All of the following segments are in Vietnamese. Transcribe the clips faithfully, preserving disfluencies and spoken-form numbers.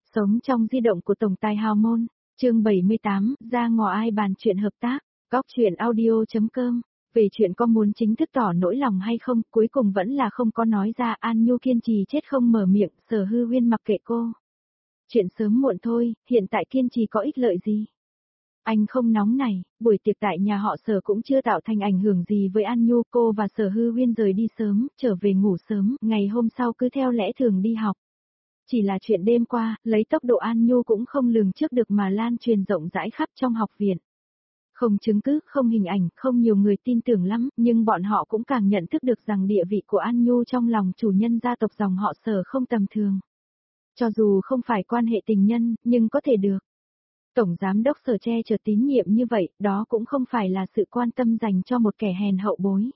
Sống trong di động của tổng tài hào môn, chương bảy mươi tám, ra ngò ai bàn chuyện hợp tác, góc chuyện audio.com. Về chuyện có muốn chính thức tỏ nỗi lòng hay không, cuối cùng vẫn là không có nói ra. An Nhu kiên trì chết không mở miệng, Sở Hư Huyên mặc kệ cô. Chuyện sớm muộn thôi, hiện tại kiên trì có ích lợi gì. Anh không nóng này, buổi tiệc tại nhà họ Sở cũng chưa tạo thành ảnh hưởng gì với An Nhu. Cô và Sở Hư Huyên rời đi sớm, trở về ngủ sớm, ngày hôm sau cứ theo lẽ thường đi học. Chỉ là chuyện đêm qua, lấy tốc độ An Nhu cũng không lường trước được mà lan truyền rộng rãi khắp trong học viện. Không chứng cứ, không hình ảnh, không nhiều người tin tưởng lắm, nhưng bọn họ cũng càng nhận thức được rằng địa vị của An Nhu trong lòng chủ nhân gia tộc dòng họ Sở không tầm thường. Cho dù không phải quan hệ tình nhân, nhưng có thể được. Tổng giám đốc Sở che chở tín nhiệm như vậy, đó cũng không phải là sự quan tâm dành cho một kẻ hèn hậu bối.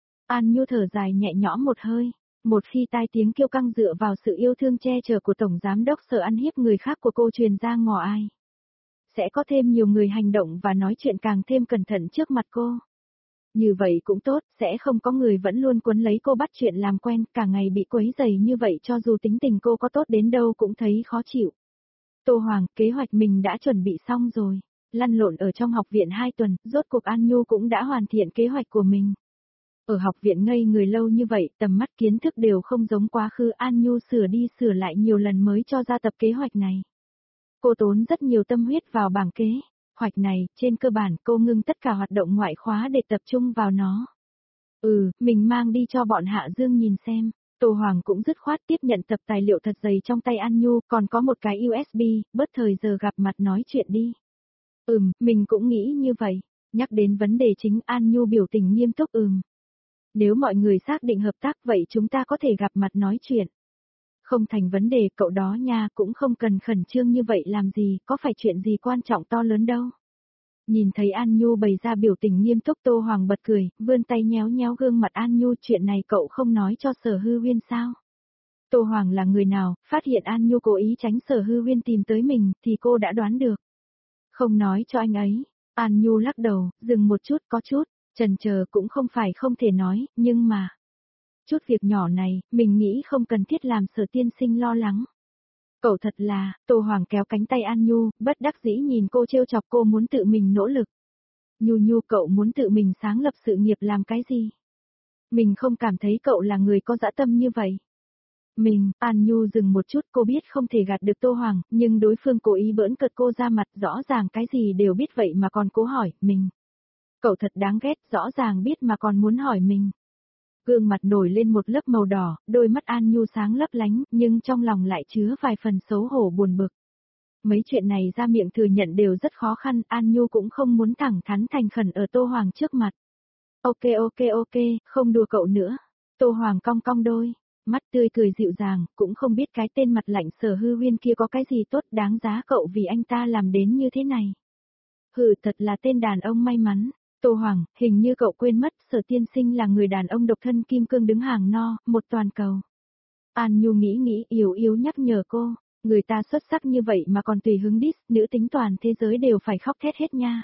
An Nhu thở dài nhẹ nhõm một hơi. Một khi tai tiếng kêu căng dựa vào sự yêu thương che chở của Tổng Giám đốc Sở ăn hiếp người khác của cô truyền ra ngò ai. Sẽ có thêm nhiều người hành động và nói chuyện càng thêm cẩn thận trước mặt cô. Như vậy cũng tốt, sẽ không có người vẫn luôn quấn lấy cô bắt chuyện làm quen, cả ngày bị quấy rầy như vậy cho dù tính tình cô có tốt đến đâu cũng thấy khó chịu. Tô Hoàng, kế hoạch mình đã chuẩn bị xong rồi. Lăn lộn ở trong học viện hai tuần, rốt cuộc An Nhu cũng đã hoàn thiện kế hoạch của mình. Ở học viện ngây người lâu như vậy, tầm mắt kiến thức đều không giống quá khứ. An Nhu sửa đi sửa lại nhiều lần mới cho ra tập kế hoạch này. Cô tốn rất nhiều tâm huyết vào bảng kế hoạch này, trên cơ bản cô ngưng tất cả hoạt động ngoại khóa để tập trung vào nó. Ừ, mình mang đi cho bọn Hạ Dương nhìn xem. Tô Hoàng cũng dứt khoát tiếp nhận tập tài liệu thật dày trong tay An Nhu, còn có một cái u ét bê, bớt thời giờ gặp mặt nói chuyện đi. Ừm, mình cũng nghĩ như vậy. Nhắc đến vấn đề chính, An Nhu biểu tình nghiêm túc. Ừm. Nếu mọi người xác định hợp tác vậy chúng ta có thể gặp mặt nói chuyện. Không thành vấn đề, cậu đó nha, cũng không cần khẩn trương như vậy làm gì, có phải chuyện gì quan trọng to lớn đâu. Nhìn thấy An Nhu bày ra biểu tình nghiêm túc, Tô Hoàng bật cười, vươn tay nhéo nhéo gương mặt An Nhu. Chuyện này cậu không nói cho Sở Hư Huyên sao? Tô Hoàng là người nào, phát hiện An Nhu cố ý tránh Sở Hư Huyên tìm tới mình, thì cô đã đoán được. Không nói cho anh ấy. An Nhu lắc đầu, dừng một chút, có chút. Chần chờ cũng không phải không thể nói, nhưng mà... Chút việc nhỏ này, mình nghĩ không cần thiết làm Sở tiên sinh lo lắng. Cậu thật là, Tô Hoàng kéo cánh tay An Nhu, bất đắc dĩ nhìn cô trêu chọc. Cô muốn tự mình nỗ lực. Nhu Nhu, cậu muốn tự mình sáng lập sự nghiệp làm cái gì? Mình không cảm thấy cậu là người có dã tâm như vậy. Mình, An Nhu dừng một chút, cô biết không thể gạt được Tô Hoàng, nhưng đối phương cố ý bỡn cợt cô ra mặt, rõ ràng cái gì đều biết vậy mà còn cố hỏi, mình. Cậu thật đáng ghét, rõ ràng biết mà còn muốn hỏi mình. Gương mặt nổi lên một lớp màu đỏ, đôi mắt An Nhu sáng lấp lánh, nhưng trong lòng lại chứa vài phần xấu hổ buồn bực. Mấy chuyện này ra miệng thừa nhận đều rất khó khăn, An Nhu cũng không muốn thẳng thắn thành khẩn ở Tô Hoàng trước mặt. Ok ok ok, không đùa cậu nữa. Tô Hoàng cong cong đôi, mắt tươi cười dịu dàng, cũng không biết cái tên mặt lạnh Sở Hư Huyên kia có cái gì tốt đáng giá cậu vì anh ta làm đến như thế này. Hừ, thật là tên đàn ông may mắn. Tô Hoàng, hình như cậu quên mất, Sở tiên sinh là người đàn ông độc thân kim cương đứng hàng no, một toàn cầu. An Nhu nghĩ nghĩ, yếu yếu nhắc nhở cô, người ta xuất sắc như vậy mà còn tùy hứng diss, nữ tính toàn thế giới đều phải khóc thét hết nha.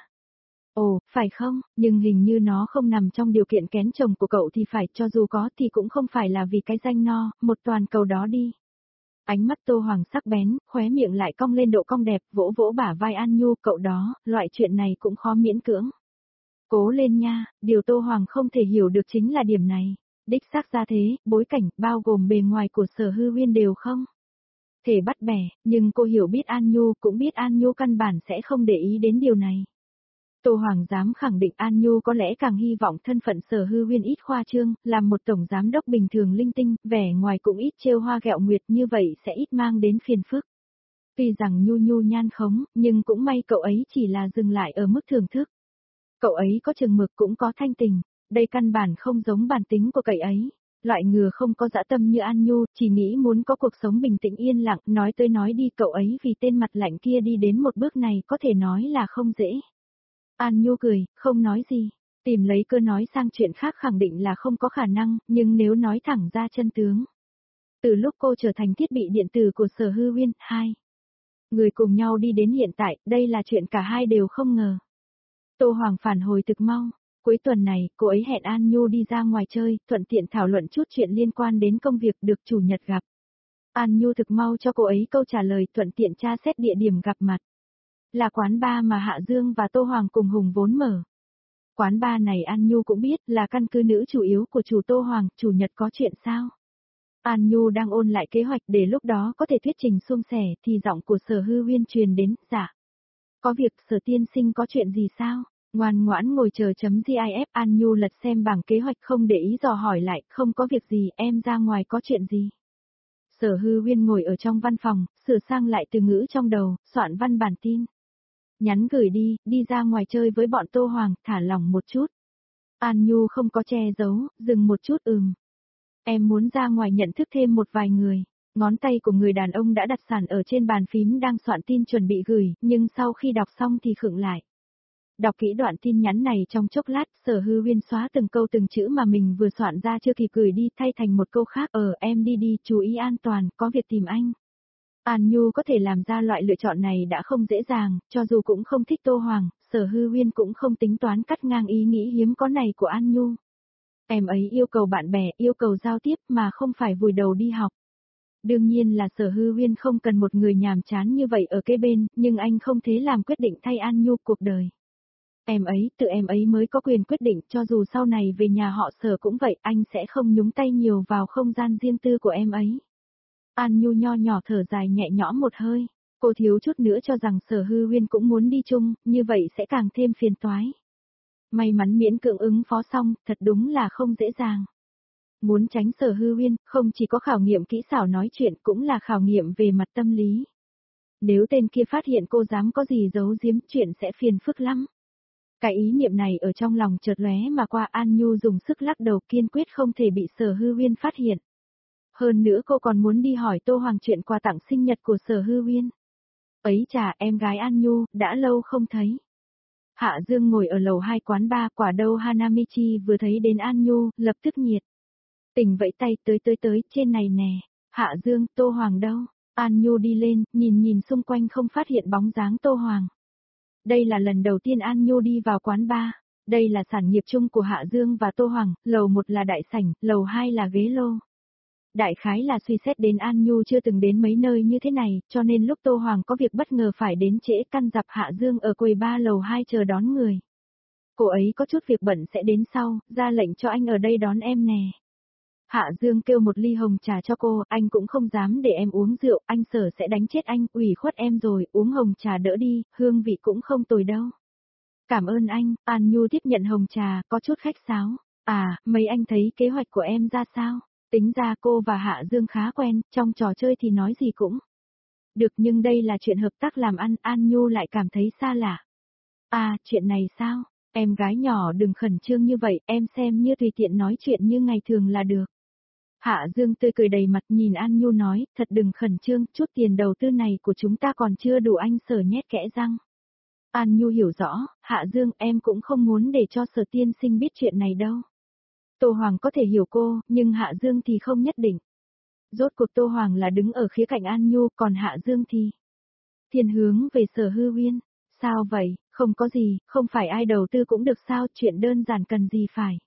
Ồ, phải không, nhưng hình như nó không nằm trong điều kiện kén chồng của cậu thì phải, cho dù có thì cũng không phải là vì cái danh no, một toàn cầu đó đi. Ánh mắt Tô Hoàng sắc bén, khóe miệng lại cong lên độ cong đẹp, vỗ vỗ bả vai An Nhu, cậu đó, loại chuyện này cũng khó miễn cưỡng. Cố lên nha, điều Tô Hoàng không thể hiểu được chính là điểm này. Đích xác ra thế, bối cảnh, bao gồm bề ngoài của Sở Hư Huyên đều không thể bắt bẻ, nhưng cô hiểu biết An Nhu, cũng biết An Nhu căn bản sẽ không để ý đến điều này. Tô Hoàng dám khẳng định An Nhu có lẽ càng hy vọng thân phận Sở Hư Huyên ít khoa trương, làm một tổng giám đốc bình thường linh tinh, vẻ ngoài cũng ít trêu hoa ghẹo nguyệt, như vậy sẽ ít mang đến phiền phức. Tuy rằng Nhu Nhu nhan khống, nhưng cũng may cậu ấy chỉ là dừng lại ở mức thưởng thức. Cậu ấy có chừng mực cũng có thanh tình, đây căn bản không giống bản tính của cậu ấy. Loại ngừa không có dã tâm như An Nhu, chỉ nghĩ muốn có cuộc sống bình tĩnh yên lặng, nói tới nói đi cậu ấy vì tên mặt lạnh kia đi đến một bước này có thể nói là không dễ. An Nhu cười, không nói gì, tìm lấy cơ nói sang chuyện khác khẳng định là không có khả năng, nhưng nếu nói thẳng ra chân tướng. Từ lúc cô trở thành thiết bị điện tử của Sở Hư Huyên, hai người cùng nhau đi đến hiện tại, đây là chuyện cả hai đều không ngờ. Tô Hoàng phản hồi thực mau. Cuối tuần này, cô ấy hẹn An Nhu đi ra ngoài chơi, thuận tiện thảo luận chút chuyện liên quan đến công việc, được chủ nhật gặp. An Nhu thực mau cho cô ấy câu trả lời, thuận tiện tra xét địa điểm gặp mặt. Là quán bar mà Hạ Dương và Tô Hoàng cùng hùng vốn mở. Quán bar này An Nhu cũng biết là căn cứ nữ chủ yếu của chủ Tô Hoàng, chủ nhật có chuyện sao? An Nhu đang ôn lại kế hoạch để lúc đó có thể thuyết trình suôn sẻ thì giọng của Sở Hư Uyên truyền đến, dạ. Có việc Sở tiên sinh có chuyện gì sao? Ngoan ngoãn ngồi chờ chấm gif. An Nhu lật xem bảng kế hoạch không để ý dò hỏi lại, không có việc gì, em ra ngoài có chuyện gì? Sở Hư Uyên ngồi ở trong văn phòng, sửa sang lại từ ngữ trong đầu, soạn văn bản tin. Nhắn gửi đi, đi ra ngoài chơi với bọn Tô Hoàng, thả lỏng một chút. An Nhu không có che giấu, dừng một chút ừm. Em muốn ra ngoài nhận thức thêm một vài người. Ngón tay của người đàn ông đã đặt sẵn ở trên bàn phím đang soạn tin chuẩn bị gửi, nhưng sau khi đọc xong thì khựng lại. Đọc kỹ đoạn tin nhắn này trong chốc lát, Sở Hư Uyên xóa từng câu từng chữ mà mình vừa soạn ra chưa kịp gửi đi, thay thành một câu khác, ờ em đi đi, chú ý an toàn, có việc tìm anh. An Nhu có thể làm ra loại lựa chọn này đã không dễ dàng, cho dù cũng không thích Tô Hoàng, Sở Hư Uyên cũng không tính toán cắt ngang ý nghĩ hiếm có này của An Nhu. Em ấy yêu cầu bạn bè, yêu cầu giao tiếp mà không phải vùi đầu đi học. Đương nhiên là Sở Hư Uyên không cần một người nhàm chán như vậy ở kế bên, nhưng anh không thể làm quyết định thay An Nhu cuộc đời. Em ấy, tự em ấy mới có quyền quyết định, cho dù sau này về nhà họ Sở cũng vậy, anh sẽ không nhúng tay nhiều vào không gian riêng tư của em ấy. An Nhu nho nhỏ thở dài nhẹ nhõm một hơi, cô thiếu chút nữa cho rằng Sở Hư Uyên cũng muốn đi chung, như vậy sẽ càng thêm phiền toái. May mắn miễn cưỡng ứng phó xong, thật đúng là không dễ dàng. Muốn tránh Sở Hư Uyên, không chỉ có khảo nghiệm kỹ xảo nói chuyện cũng là khảo nghiệm về mặt tâm lý. Nếu tên kia phát hiện cô dám có gì giấu giếm, chuyện sẽ phiền phức lắm. Cái ý niệm này ở trong lòng chợt lóe mà qua. An Nhu dùng sức lắc đầu, kiên quyết không thể bị Sở Hư Uyên phát hiện. Hơn nữa cô còn muốn đi hỏi Tô Hoàng chuyện quà tặng sinh nhật của Sở Hư Uyên. Ấy chà, em gái An Nhu, đã lâu không thấy. Hạ Dương ngồi ở lầu hai quán bar, quả đâu Hanamichi vừa thấy đến An Nhu, lập tức nhiệt. Tỉnh vẫy tay, tới tới tới, trên này nè. Hạ Dương, Tô Hoàng đâu? An Nhu đi lên, nhìn nhìn xung quanh không phát hiện bóng dáng Tô Hoàng. Đây là lần đầu tiên An Nhu đi vào quán bar. Đây là sản nghiệp chung của Hạ Dương và Tô Hoàng, lầu một là đại sảnh, lầu hai là ghế lô. Đại khái là suy xét đến An Nhu chưa từng đến mấy nơi như thế này, cho nên lúc Tô Hoàng có việc bất ngờ phải đến trễ, căn dặn Hạ Dương ở quầy ba lầu hai chờ đón người. Cô ấy có chút việc bận sẽ đến sau, ra lệnh cho anh ở đây đón em nè. Hạ Dương kêu một ly hồng trà cho cô, anh cũng không dám để em uống rượu, anh Sở sẽ đánh chết anh, ủy khuất em rồi, uống hồng trà đỡ đi, hương vị cũng không tồi đâu. Cảm ơn anh. An Nhu tiếp nhận hồng trà, có chút khách sáo. À, mấy anh thấy kế hoạch của em ra sao? Tính ra cô và Hạ Dương khá quen, trong trò chơi thì nói gì cũng được, nhưng đây là chuyện hợp tác làm ăn, An Nhu lại cảm thấy xa lạ. À, chuyện này sao? Em gái nhỏ đừng khẩn trương như vậy, em xem như tùy tiện nói chuyện như ngày thường là được. Hạ Dương tươi cười đầy mặt nhìn An Nhu nói, thật đừng khẩn trương, chút tiền đầu tư này của chúng ta còn chưa đủ, anh Sở nhét kẽ răng. An Nhu hiểu rõ, Hạ Dương em cũng không muốn để cho Sở tiên sinh biết chuyện này đâu. Tô Hoàng có thể hiểu cô, nhưng Hạ Dương thì không nhất định. Rốt cuộc Tô Hoàng là đứng ở khía cạnh An Nhu, còn Hạ Dương thì thiên hướng về Sở Hư Uyên. Sao vậy, không có gì, không phải ai đầu tư cũng được sao, chuyện đơn giản cần gì phải.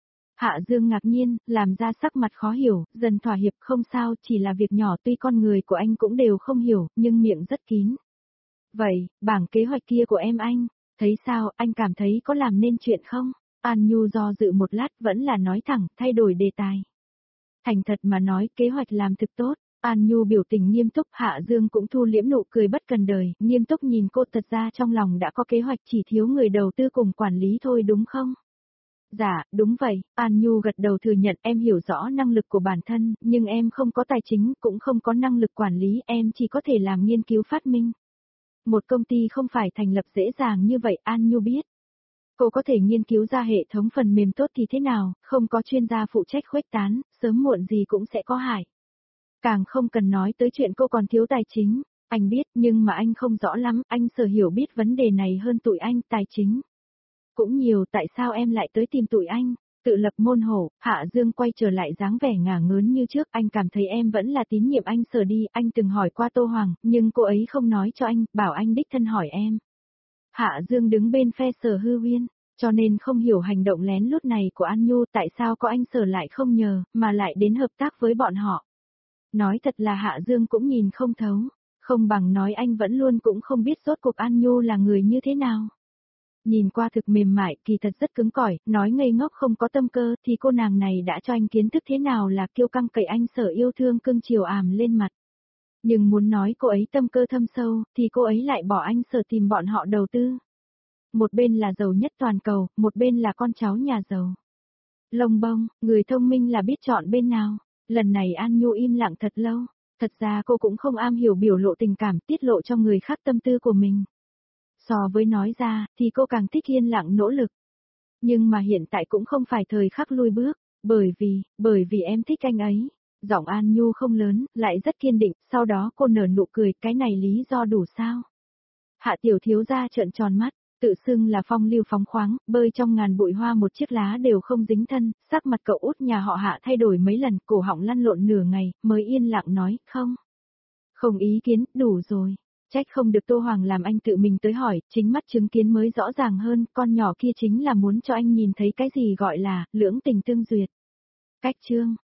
Hạ Dương ngạc nhiên, làm ra sắc mặt khó hiểu, dần thỏa hiệp, không sao, chỉ là việc nhỏ, tuy con người của anh cũng đều không hiểu, nhưng miệng rất kín. Vậy, bảng kế hoạch kia của em anh, thấy sao, anh cảm thấy có làm nên chuyện không? An Nhu do dự một lát vẫn là nói thẳng, thay đổi đề tài. Thành thật mà nói, kế hoạch làm thực tốt. An Nhu biểu tình nghiêm túc, Hạ Dương cũng thu liễm nụ cười bất cần đời, nghiêm túc nhìn cô, thật ra trong lòng đã có kế hoạch, chỉ thiếu người đầu tư cùng quản lý thôi đúng không? Dạ, đúng vậy. An Nhu gật đầu thừa nhận, em hiểu rõ năng lực của bản thân, nhưng em không có tài chính, cũng không có năng lực quản lý, em chỉ có thể làm nghiên cứu phát minh. Một công ty không phải thành lập dễ dàng như vậy, An Nhu biết. Cô có thể nghiên cứu ra hệ thống phần mềm tốt thì thế nào, không có chuyên gia phụ trách khuếch tán, sớm muộn gì cũng sẽ có hại. Càng không cần nói tới chuyện cô còn thiếu tài chính, anh biết nhưng mà anh không rõ lắm, anh Sở hiểu biết vấn đề này hơn tụi anh, tài chính cũng nhiều, tại sao em lại tới tìm tụi anh? Tự lập môn hổ. Hạ Dương quay trở lại dáng vẻ ngả ngớn như trước, anh cảm thấy em vẫn là tín nhiệm anh Sở đi, anh từng hỏi qua Tô Hoàng, nhưng cô ấy không nói cho anh, bảo anh đích thân hỏi em. Hạ Dương đứng bên phe Sở Hư Uyên, cho nên không hiểu hành động lén lút này của An Nhu, tại sao có anh Sở lại không nhờ, mà lại đến hợp tác với bọn họ. Nói thật là Hạ Dương cũng nhìn không thấu, không bằng nói anh vẫn luôn cũng không biết rốt cuộc An Nhu là người như thế nào. Nhìn qua thực mềm mại, kỳ thật rất cứng cỏi, nói ngây ngốc không có tâm cơ thì cô nàng này đã cho anh kiến thức thế nào là kiêu căng cậy anh sở yêu thương cưng chiều ảm lên mặt. Nhưng muốn nói cô ấy tâm cơ thâm sâu, thì cô ấy lại bỏ anh sở tìm bọn họ đầu tư. Một bên là giàu nhất toàn cầu, một bên là con cháu nhà giàu. Lông bông, người thông minh là biết chọn bên nào. Lần này An Nhu im lặng thật lâu. Thật ra cô cũng không am hiểu biểu lộ tình cảm, tiết lộ cho người khác tâm tư của mình. So với nói ra, thì cô càng thích yên lặng nỗ lực. Nhưng mà hiện tại cũng không phải thời khắc lui bước, bởi vì, bởi vì em thích anh ấy. Giọng An Nhu không lớn, lại rất kiên định, sau đó cô nở nụ cười, cái này lý do đủ sao? Hạ tiểu thiếu gia trợn tròn mắt, tự xưng là phong lưu phóng khoáng, bơi trong ngàn bụi hoa một chiếc lá đều không dính thân, sắc mặt cậu út nhà họ Hạ thay đổi mấy lần, cổ họng lăn lộn nửa ngày, mới yên lặng nói, không. Không ý kiến, đủ rồi. Trách không được Tô Hoàng làm anh tự mình tới hỏi, chính mắt chứng kiến mới rõ ràng hơn, con nhỏ kia chính là muốn cho anh nhìn thấy cái gì gọi là, lưỡng tình tương duyệt. Cách chương.